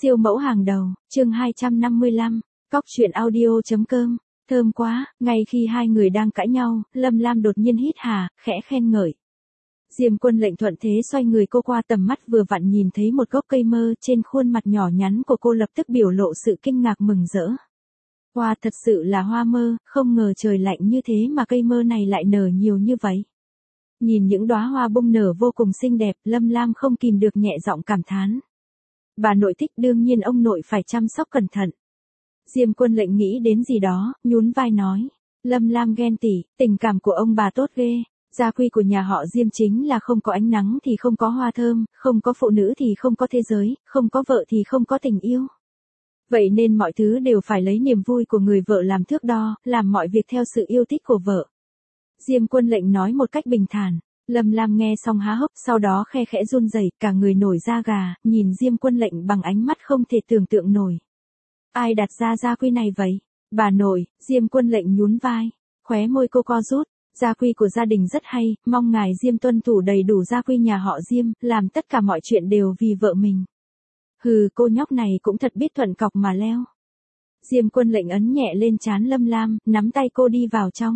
Siêu mẫu hàng đầu, chương 255, cóc truyện audio.com, thơm quá, ngay khi hai người đang cãi nhau, Lâm Lam đột nhiên hít hà, khẽ khen ngợi. Diêm Quân lệnh thuận thế xoay người cô qua tầm mắt vừa vặn nhìn thấy một gốc cây mơ, trên khuôn mặt nhỏ nhắn của cô lập tức biểu lộ sự kinh ngạc mừng rỡ. Hoa thật sự là hoa mơ, không ngờ trời lạnh như thế mà cây mơ này lại nở nhiều như vậy. Nhìn những đóa hoa bung nở vô cùng xinh đẹp, Lâm Lam không kìm được nhẹ giọng cảm thán. Bà nội thích đương nhiên ông nội phải chăm sóc cẩn thận. Diêm Quân lệnh nghĩ đến gì đó, nhún vai nói. Lâm Lam ghen tị, tình cảm của ông bà tốt ghê. Gia quy của nhà họ Diêm chính là không có ánh nắng thì không có hoa thơm, không có phụ nữ thì không có thế giới, không có vợ thì không có tình yêu. Vậy nên mọi thứ đều phải lấy niềm vui của người vợ làm thước đo, làm mọi việc theo sự yêu thích của vợ. Diêm Quân lệnh nói một cách bình thản. Lâm Lam nghe xong há hốc, sau đó khe khẽ run rẩy, cả người nổi da gà, nhìn Diêm Quân lệnh bằng ánh mắt không thể tưởng tượng nổi. Ai đặt ra gia quy này vậy? Bà nội, Diêm Quân lệnh nhún vai, khóe môi cô co rút. Gia quy của gia đình rất hay, mong ngài Diêm tuân thủ đầy đủ gia quy nhà họ Diêm, làm tất cả mọi chuyện đều vì vợ mình. Hừ, cô nhóc này cũng thật biết thuận cọc mà leo. Diêm Quân lệnh ấn nhẹ lên trán Lâm Lam, nắm tay cô đi vào trong.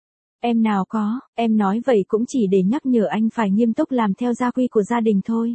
Em nào có, em nói vậy cũng chỉ để nhắc nhở anh phải nghiêm túc làm theo gia quy của gia đình thôi.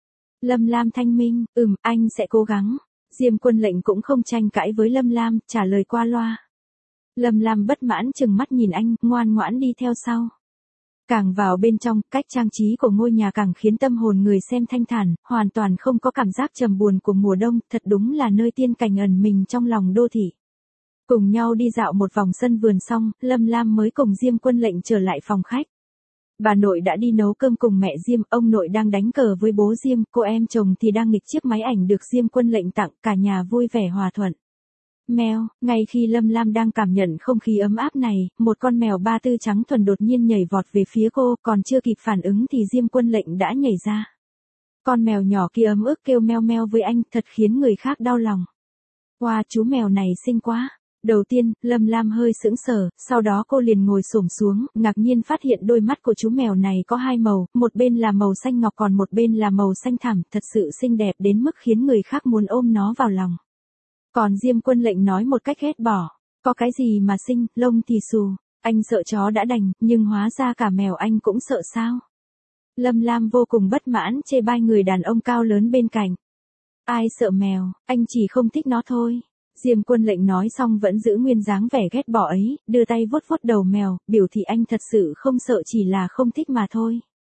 Lâm Lam thanh minh, anh sẽ cố gắng. Diêm Quân lệnh cũng không tranh cãi với Lâm Lam, trả lời qua loa. Lâm Lam bất mãn chừng mắt nhìn anh, ngoan ngoãn đi theo sau. Càng vào bên trong, cách trang trí của ngôi nhà càng khiến tâm hồn người xem thanh thản, hoàn toàn không có cảm giác trầm buồn của mùa đông, thật đúng là nơi tiên cảnh ẩn mình trong lòng đô thị. Cùng nhau đi dạo một vòng sân vườn xong, Lâm Lam mới cùng Diêm Quân lệnh trở lại phòng khách. Bà nội đã đi nấu cơm cùng mẹ Diêm, ông nội đang đánh cờ với bố Diêm, cô em chồng thì đang nghịch chiếc máy ảnh được Diêm Quân lệnh tặng, cả nhà vui vẻ hòa thuận. Mèo, ngay khi Lâm Lam đang cảm nhận không khí ấm áp này, một con mèo ba tư trắng thuần đột nhiên nhảy vọt về phía cô, còn chưa kịp phản ứng thì Diêm Quân lệnh đã nhảy ra. Con mèo nhỏ kia ấm ức kêu meo meo với anh, thật khiến người khác đau lòng. Wow, chú mèo này xinh quá. Đầu tiên, Lâm Lam hơi sững sờ, sau đó cô liền ngồi xổm xuống, ngạc nhiên phát hiện đôi mắt của chú mèo này có hai màu, một bên là màu xanh ngọc còn một bên là màu xanh thẳm, thật sự xinh đẹp đến mức khiến người khác muốn ôm nó vào lòng. Còn Diêm Quân lệnh nói một cách ghét bỏ, có cái gì mà xinh, lông thì xù, anh sợ chó đã đành, nhưng hóa ra cả mèo anh cũng sợ sao? Lâm Lam vô cùng bất mãn chê bai người đàn ông cao lớn bên cạnh. Ai sợ mèo, anh chỉ không thích nó thôi. Diêm Quân lệnh nói xong vẫn giữ nguyên dáng vẻ ghét bỏ ấy, đưa tay vuốt vuốt đầu mèo, biểu thị anh thật sự không sợ chỉ là không thích mà thôi.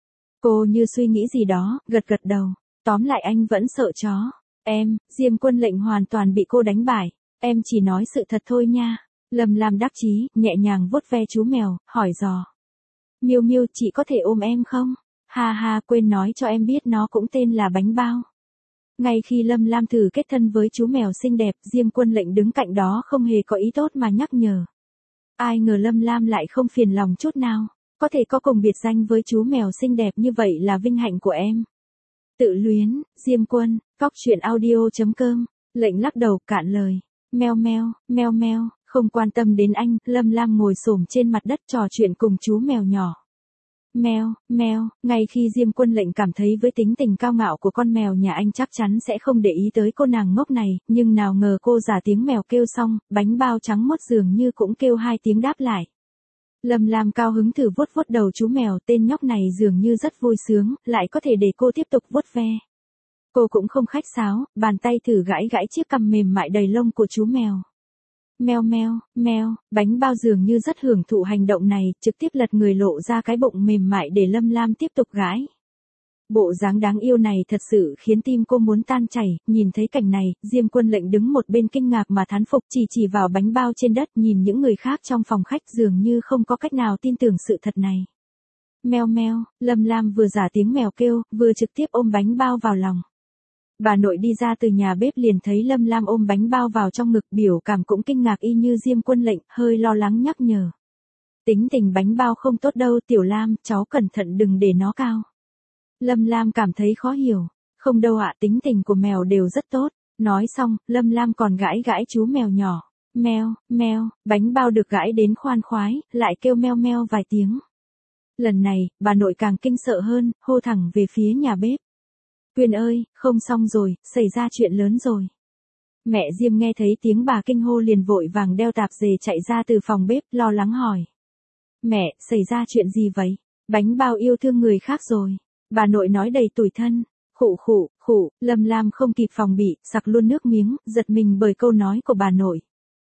Cô như suy nghĩ gì đó, gật gật đầu, tóm lại anh vẫn sợ chó. Diêm Quân lệnh hoàn toàn bị cô đánh bại, em chỉ nói sự thật thôi nha. Lâm Lam đắc chí, nhẹ nhàng vuốt ve chú mèo, hỏi dò. Miu Miu, chị có thể ôm em không? Ha ha, quên nói cho em biết nó cũng tên là bánh bao. Ngay khi Lâm Lam thử kết thân với chú mèo xinh đẹp, Diêm Quân lệnh đứng cạnh đó không hề có ý tốt mà nhắc nhở. Ai ngờ Lâm Lam lại không phiền lòng chút nào, có thể có cùng biệt danh với chú mèo xinh đẹp như vậy là vinh hạnh của em. Tự luyến, Diêm Quân, cóc truyện audio.com, lệnh lắc đầu cạn lời. Meo meo, meo meo, không quan tâm đến anh, Lâm Lam ngồi xổm trên mặt đất trò chuyện cùng chú mèo nhỏ. Meo, meo, ngay khi Diêm Quân lệnh cảm thấy với tính tình cao ngạo của con mèo nhà anh chắc chắn sẽ không để ý tới cô nàng ngốc này, nhưng nào ngờ cô giả tiếng mèo kêu xong, bánh bao trắng mốt dường như cũng kêu hai tiếng đáp lại. Lâm Lam cao hứng thử vuốt vuốt đầu chú mèo, tên nhóc này dường như rất vui sướng, lại có thể để cô tiếp tục vuốt ve. Cô cũng không khách sáo, bàn tay thử gãi gãi chiếc cằm mềm mại đầy lông của chú mèo. Meo meo, meo, bánh bao dường như rất hưởng thụ hành động này, trực tiếp lật người lộ ra cái bụng mềm mại để Lâm Lam tiếp tục gãi. Bộ dáng đáng yêu này thật sự khiến tim cô muốn tan chảy, nhìn thấy cảnh này, Diêm Quân lệnh đứng một bên kinh ngạc mà thán phục chỉ vào bánh bao trên đất, nhìn những người khác trong phòng khách dường như không có cách nào tin tưởng sự thật này. Meo meo, Lâm Lam vừa giả tiếng mèo kêu, vừa trực tiếp ôm bánh bao vào lòng. Bà nội đi ra từ nhà bếp liền thấy Lâm Lam ôm bánh bao vào trong ngực, biểu cảm cũng kinh ngạc y như Diêm Quân lệnh, hơi lo lắng nhắc nhở. Tính tình bánh bao không tốt đâu Tiểu Lam, cháu cẩn thận đừng để nó cao. Lâm Lam cảm thấy khó hiểu. Không đâu ạ, tính tình của mèo đều rất tốt. Nói xong, Lâm Lam còn gãi gãi chú mèo nhỏ. Meo, meo, bánh bao được gãi đến khoan khoái, lại kêu meo meo vài tiếng. Lần này, bà nội càng kinh sợ hơn, hô thẳng về phía nhà bếp. Quyên ơi, không xong rồi, xảy ra chuyện lớn rồi. Mẹ Diêm nghe thấy tiếng bà kinh hô liền vội vàng đeo tạp dề chạy ra từ phòng bếp, lo lắng hỏi. Mẹ, xảy ra chuyện gì vậy? Bánh bao yêu thương người khác rồi. Bà nội nói đầy tủi thân. Khụ khụ, khụ, Lâm Lam không kịp phòng bị, sặc luôn nước miếng, giật mình bởi câu nói của bà nội.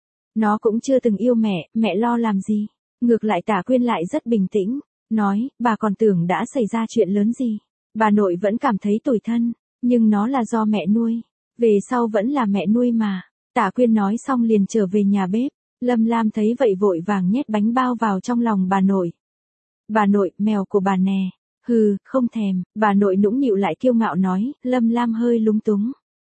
Nó cũng chưa từng yêu mẹ lo làm gì. Ngược lại Tả Quyên lại rất bình tĩnh, nói, bà còn tưởng đã xảy ra chuyện lớn gì. Bà nội vẫn cảm thấy tủi thân, nhưng nó là do mẹ nuôi. Về sau vẫn là mẹ nuôi mà. Tả Quyên nói xong liền trở về nhà bếp. Lâm Lam thấy vậy vội vàng nhét bánh bao vào trong lòng bà nội. Bà nội, mèo của bà nè. Hừ, không thèm, bà nội nũng nịu lại kiêu ngạo nói, Lâm Lam hơi lúng túng.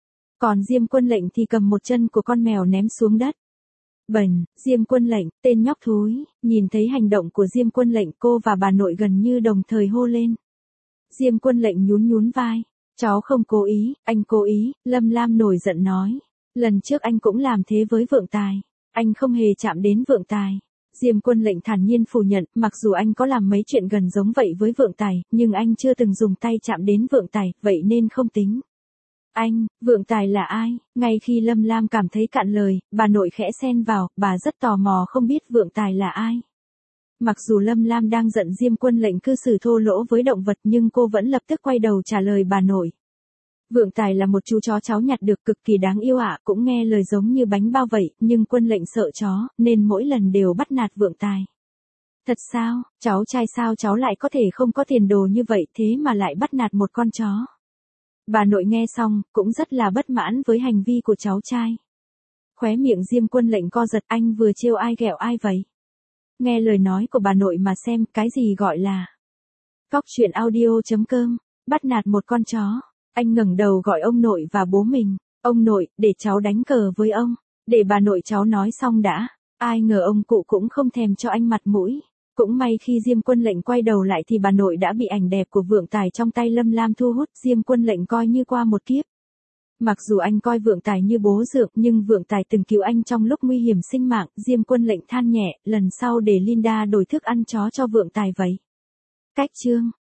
Còn Diêm Quân Lệnh thì cầm một chân của con mèo ném xuống đất. Bẩn, Diêm Quân Lệnh, tên nhóc thối, nhìn thấy hành động của Diêm Quân Lệnh cô và bà nội gần như đồng thời hô lên. Diêm Quân Lệnh nhún nhún vai, cháu không cố ý, anh cố ý, Lâm Lam nổi giận nói. Lần trước anh cũng làm thế với Vượng Tài, anh không hề chạm đến Vượng Tài. Diêm Quân Lệnh thản nhiên phủ nhận, mặc dù anh có làm mấy chuyện gần giống vậy với Vượng Tài, nhưng anh chưa từng dùng tay chạm đến Vượng Tài, vậy nên không tính. Anh, Vượng Tài là ai? Ngay khi Lâm Lam cảm thấy cạn lời, bà nội khẽ xen vào, bà rất tò mò không biết Vượng Tài là ai. Mặc dù Lâm Lam đang giận Diêm Quân Lệnh cư xử thô lỗ với động vật nhưng cô vẫn lập tức quay đầu trả lời bà nội. Vượng Tài là một chú chó cháu nhặt được cực kỳ đáng yêu ạ, cũng nghe lời giống như bánh bao vậy, nhưng Quân Lệnh sợ chó, nên mỗi lần đều bắt nạt Vượng Tài. Thật sao, cháu trai sao cháu lại có thể không có tiền đồ như vậy thế mà lại bắt nạt một con chó. Bà nội nghe xong, cũng rất là bất mãn với hành vi của cháu trai. Khóe miệng Diêm Quân Lệnh co giật, anh vừa trêu ai ghẹo ai vậy? Nghe lời nói của bà nội mà xem, cái gì gọi là Cóc Truyện Audio.com, bắt nạt một con chó. Anh ngẩng đầu gọi ông nội và bố mình. Ông nội, để cháu đánh cờ với ông. Để bà nội cháu nói xong đã. Ai ngờ ông cụ cũng không thèm cho anh mặt mũi. Cũng may khi Diêm Quân Lệnh quay đầu lại thì bà nội đã bị ảnh đẹp của Vượng Tài trong tay Lâm Lam thu hút. Diêm Quân Lệnh coi như qua một kiếp. Mặc dù anh coi Vượng Tài như bố dượng nhưng Vượng Tài từng cứu anh trong lúc nguy hiểm sinh mạng. Diêm Quân Lệnh than nhẹ, lần sau để Linda đổi thức ăn chó cho Vượng Tài vậy. Cách chương